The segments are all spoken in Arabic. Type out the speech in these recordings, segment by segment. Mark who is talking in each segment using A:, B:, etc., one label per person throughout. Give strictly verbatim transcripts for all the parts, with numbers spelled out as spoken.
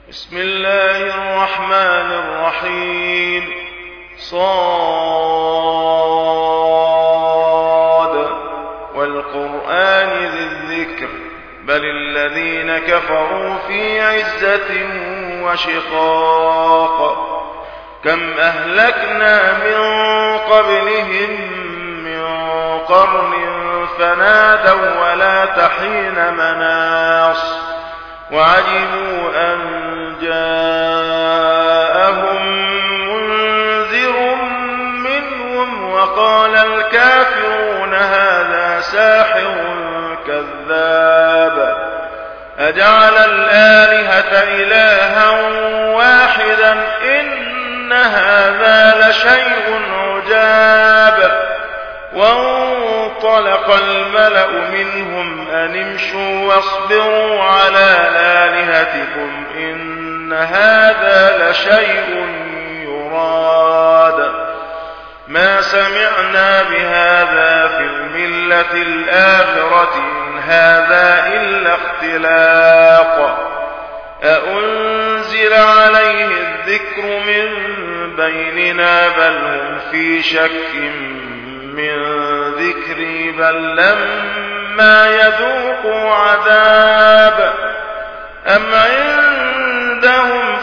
A: بسم الله الرحمن الرحيم. صاد والقرآن ذي الذكر بل الذين كفروا في عزة وشقاق كم أهلكنا من قبلهم من قرن فنادوا ولا تحين مناص وعجبوا أن جاءهم منذر منهم وقال الكافرون هذا ساحر كذاب أجعل الآلهة إلها واحدا إن هذا لشيء عجاب. وانطلق الملأ منهم أن امشوا واصبروا على آلهتكم إن هذا لشيء يراد ما سمعنا بهذا في الملة الآخرة إن هذا إلا اختلاق أأنزل عليه الذكر من بيننا بل هم في شك من ذكري بل لما يذوقوا عذاب أم عندهم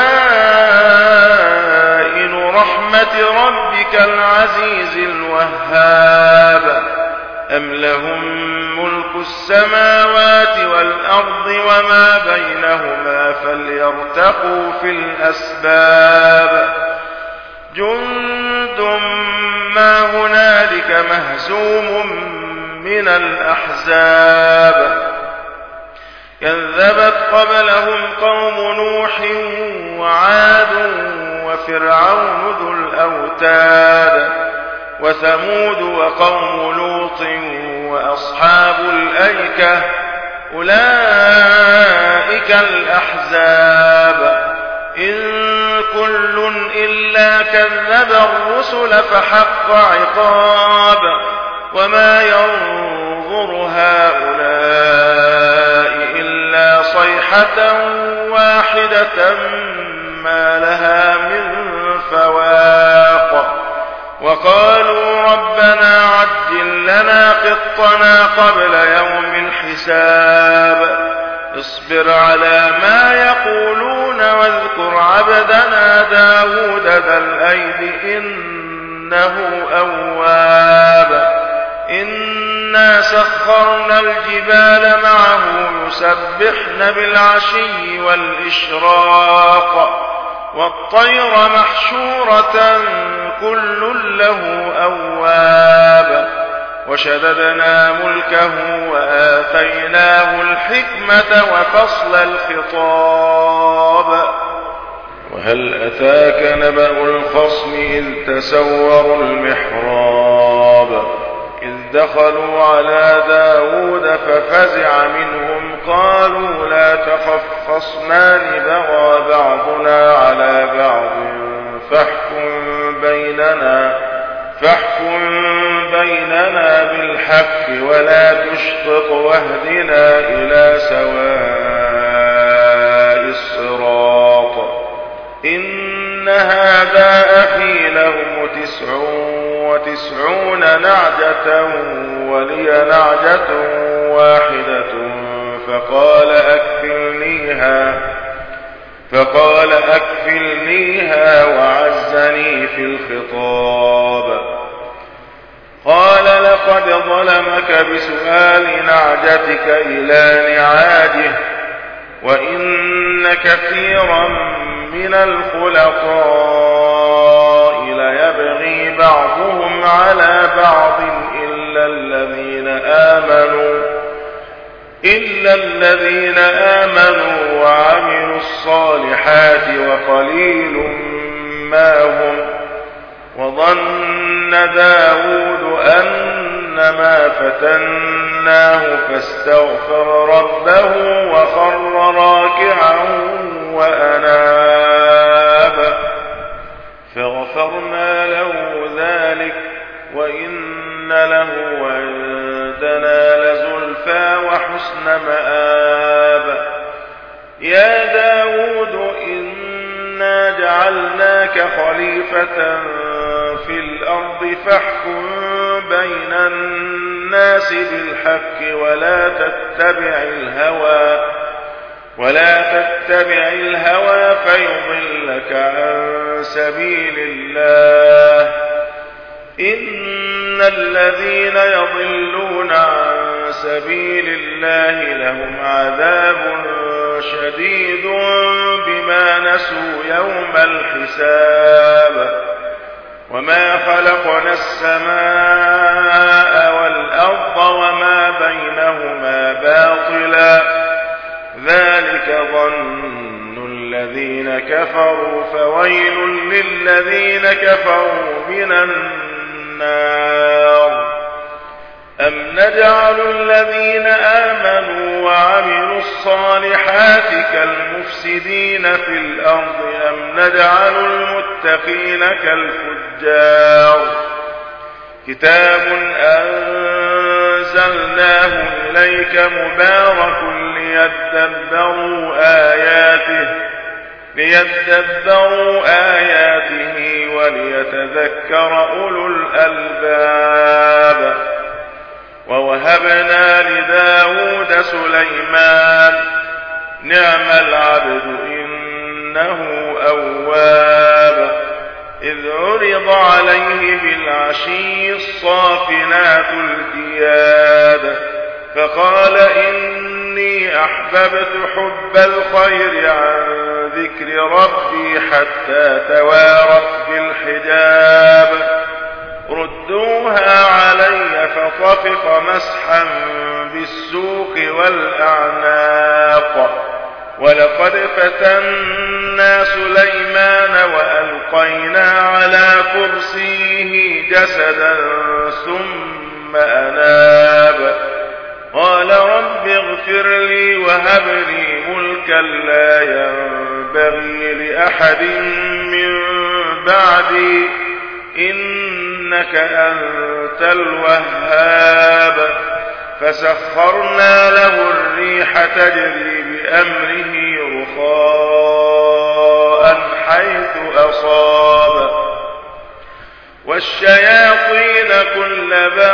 A: خزائن رحمة ربك العزيز الوهاب أم لهم ملك السماوات والأرض وما بينهما فليرتقوا في الأسباب جند ما هنالك مهزوم من الأحزاب كذبت قبلهم قوم نوح وعاد وفرعون ذو الأوتاد وثمود وقوم لوط وأصحاب الأيكة أولئك الأحزاب إن كل إلا كذب الرسل فحق عقاب وما ينظر هؤلاء إلا صيحة واحدة ما لها من فواق وقالوا ربنا عجل لنا قطنا قبل يوم الحساب اصبر على ما يقولون واذكر عبدنا داود ذا الأيد إنه أواب إنا سخرنا الجبال معه يسبحن بالعشي والإشراق والطير محشورة كل له أواب وشددنا ملكه وآتيناه الحكمة وفصل الخطاب وهل أتاك نبأ الخصم إذ تسوروا المحراب إذ دخلوا على داود ففزع منهم قالوا لا تخف خصمان بغى بعضنا على بعض فاحكم بيننا فاحكم بيننا بالحق ولا تشطط واهدنا إلى سواء الصراط إن هذا أخي له تسع وتسعون نعجة ولي نعجة واحدة فقال أكفلنيها فقال أكفلنيها وعزني في الخطاب قال لقد ظلمك بسؤال نعجتك إلى نعاجه وإن كثيرا من الخلطاء ليبغي بعضهم على بعض إلا الذين آمنوا إلا الذين آمنوا وعملوا الصالحات وقليل ما هم وظن داود أنما فتناه فاستغفر ربه وخر راكعا وأناب فغفرنا له ذلك وإن له عندنا لزلفى وحسن مآب يا داود جعلناك خليفة في الأرض فاحكم بين الناس بالحق ولا تتبع الهوى ولا تتبع الهوى فيضلك عن سبيل الله إن الذين يضلون عن سبيل الله لهم عذاب شديد بما نسوا يوم الحساب وما خلقنا السماء والأرض وما بينهما باطلا ذلك ظن الذين كفروا فويل للذين كفروا من النار أم نجعل الذين آمنوا وعملوا الصالحات كالمفسدين في الأرض أم نجعل المتقين كالفجار كتاب أنزلناه إليك مبارك ليدبروا آياته ليدبروا آياته وليتذكر أولو الألباب ووهبنا لداود سليمان نعم العبد إنه أواب إذ عرض عليه بالعشي الصافنات الجياد فقال إني أحببت حب الخير عن ذكر ربي حتى توارت بالحجاب ردوها علي فطفق مسحا بالسوق والأعناق ولقد فتنا سليمان وألقينا على كرسيه جسدا ثم أناب قال رب اغفر لي وهب لي ملكا لا ينبغي لأحد من بعدي إنك أنت الوهاب فسخرنا له الريح تجري بأمره رخاء حيث أصاب والشياطين كل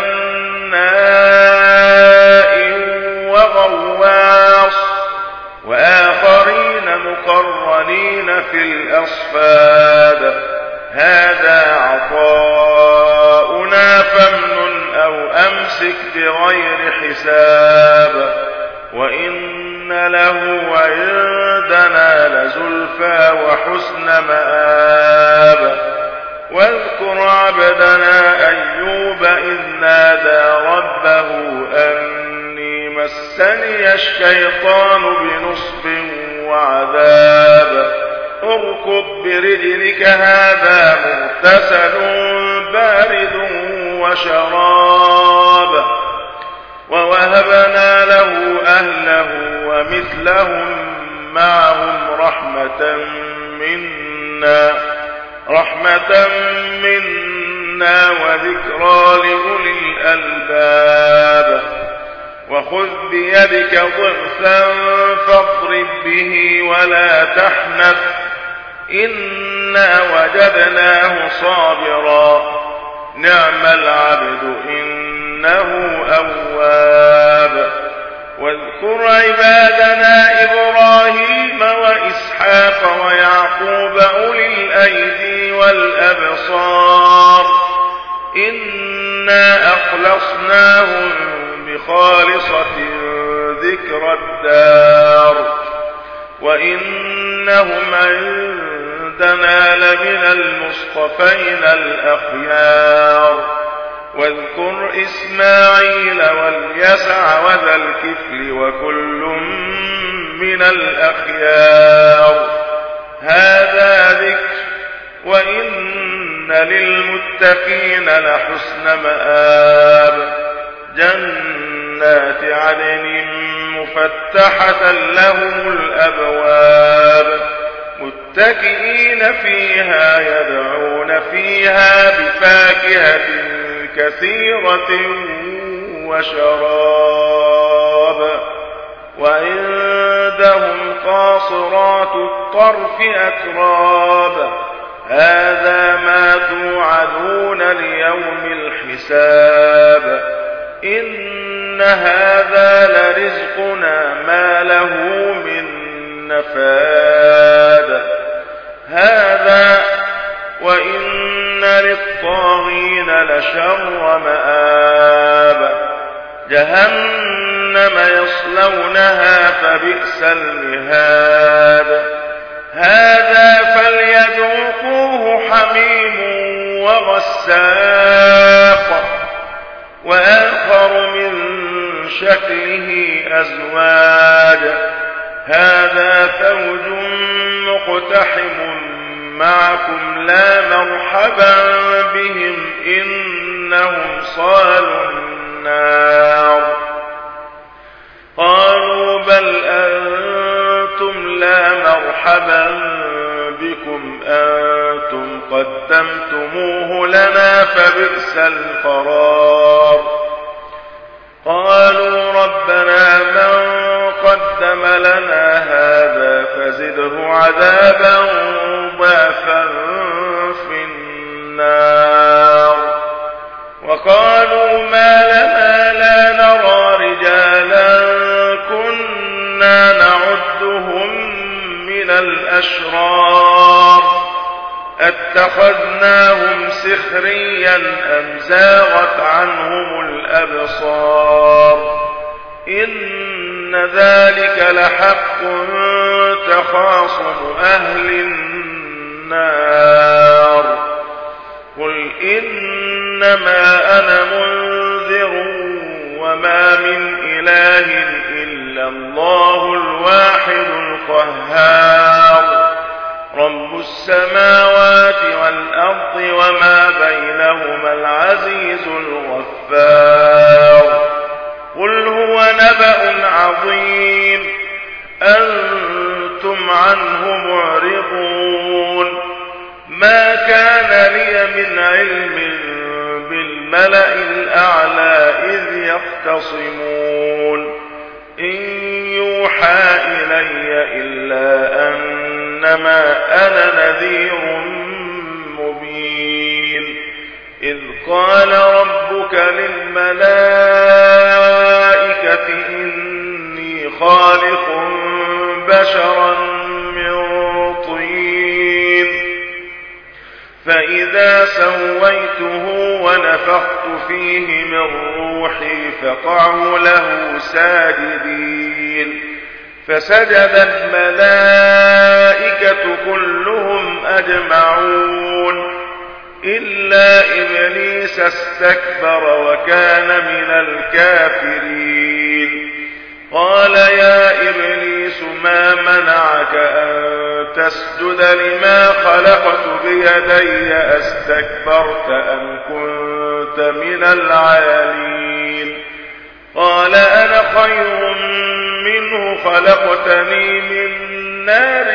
A: بناء وغواص وآخرين مقرنين في الأصفاد هذا عطاؤنا فامنن أو أمسك بغير حساب وإن له عندنا لزلفى وحسن مآب واذكر عبدنا أيوب إذ نادى ربه أني مسني الشيطان بنصب وعذاب اركض برجلك هذا مغتسل بارد وشراب ووهبنا له أهله ومثلهم معهم رحمة منا رحمة منا وذكرى لأولي الألباب وخذ بيدك ضغثا فاضرب به ولا تحنث إنا وجدناه صابرا نعم العبد إنه أواب واذكر عبادنا إبراهيم وإسحاق ويعقوب أولي الأيدي والأبصار إنا أخلصناهم بخالصة ذكر الدار وإنهم عندنا لمن المصطفين الأخيار واذكر إسماعيل واليسع وذا الكفل وكل من الأخيار هذا ذكر وإن للمتقين لحسن مآب جنات عدن مفتحة لهم الأبواب متكئين فيها يدعون فيها بفاكهة كثيرة وشراب وعندهم عندهم قاصرات الطرف أتراب هذا ما توعدون ليوم الحساب إن هذا لرزقنا ما له من نفاد هذا وإن للطاغين لشر مآب جهنم يصلونها فبئس المهاد هذا فليذوقوه حميم وغساق وآخر من شكله أزواج هذا فوج مقتحم معكم لا مرحبا بهم إنهم صالوا النار قالوا بل أنتم لا مرحبا بكم أنتم قدمتموه لنا فبئس القرار قالوا ربنا من قدم لنا هذا فزده عذابا ضعفا في النار وقالوا ما لنا لا نرى رجالا كنا نعدهم من الأشرار اتخذناهم سخريا أم زاغت عنهم الأبصار إن ذلك لحق تخاصم أهل النار قل إنما أنا منذر وما من إله إلا الله الواحد القهار رب السماوات والأرض وما بينهما العزيز الغفار قل هو نبأ عظيم أنتم عنه معرضون ما كان لي من علم بالملأ الأعلى إذ يختصمون إن يوحى إلي إلا أنما أنا نذير مبين إذ قال ربك للملائكة إني خالق بشرا من طين فإذا سويته ونفخت فيه من روحي فقعوا له ساجدين فسجد الملائكة كلهم أجمعون إلا إبليس استكبر وكان من الكافرين قال يا إبليس ما منعك أن تسجد لما خلقت بيدي أستكبرت أم كنت من العالين قال أنا خير منه خلقتني من نار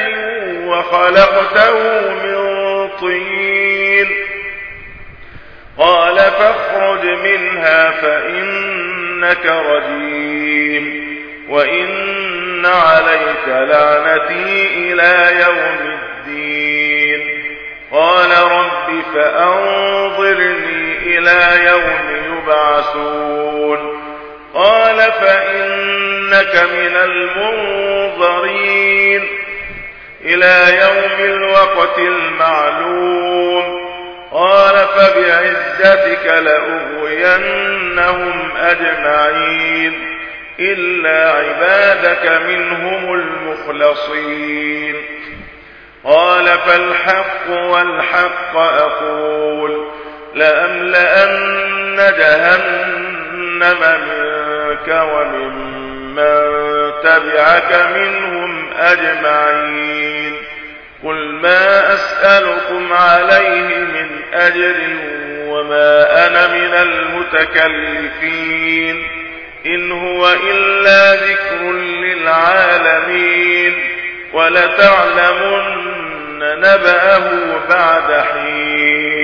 A: وخلقته من طين قال فاخرج منها فإنك رجيم وإن عليك لعنتي إلى يوم الدين قال رب فأنظرني إلى يوم يبعثون قال فإنك من المنظرين إلى يوم الوقت المعلوم قال فبعزتك لأغوينهم أجمعين إلا عبادك منهم المخلصين قال فالحق والحق أقول لأملأن جهنم منك وممن تبعك منهم أجمعين قل ما أسألكم عليه من أجر وما أنا من المتكلفين إن هو إلا ذكر للعالمين ولتعلمن نبأه بعد حين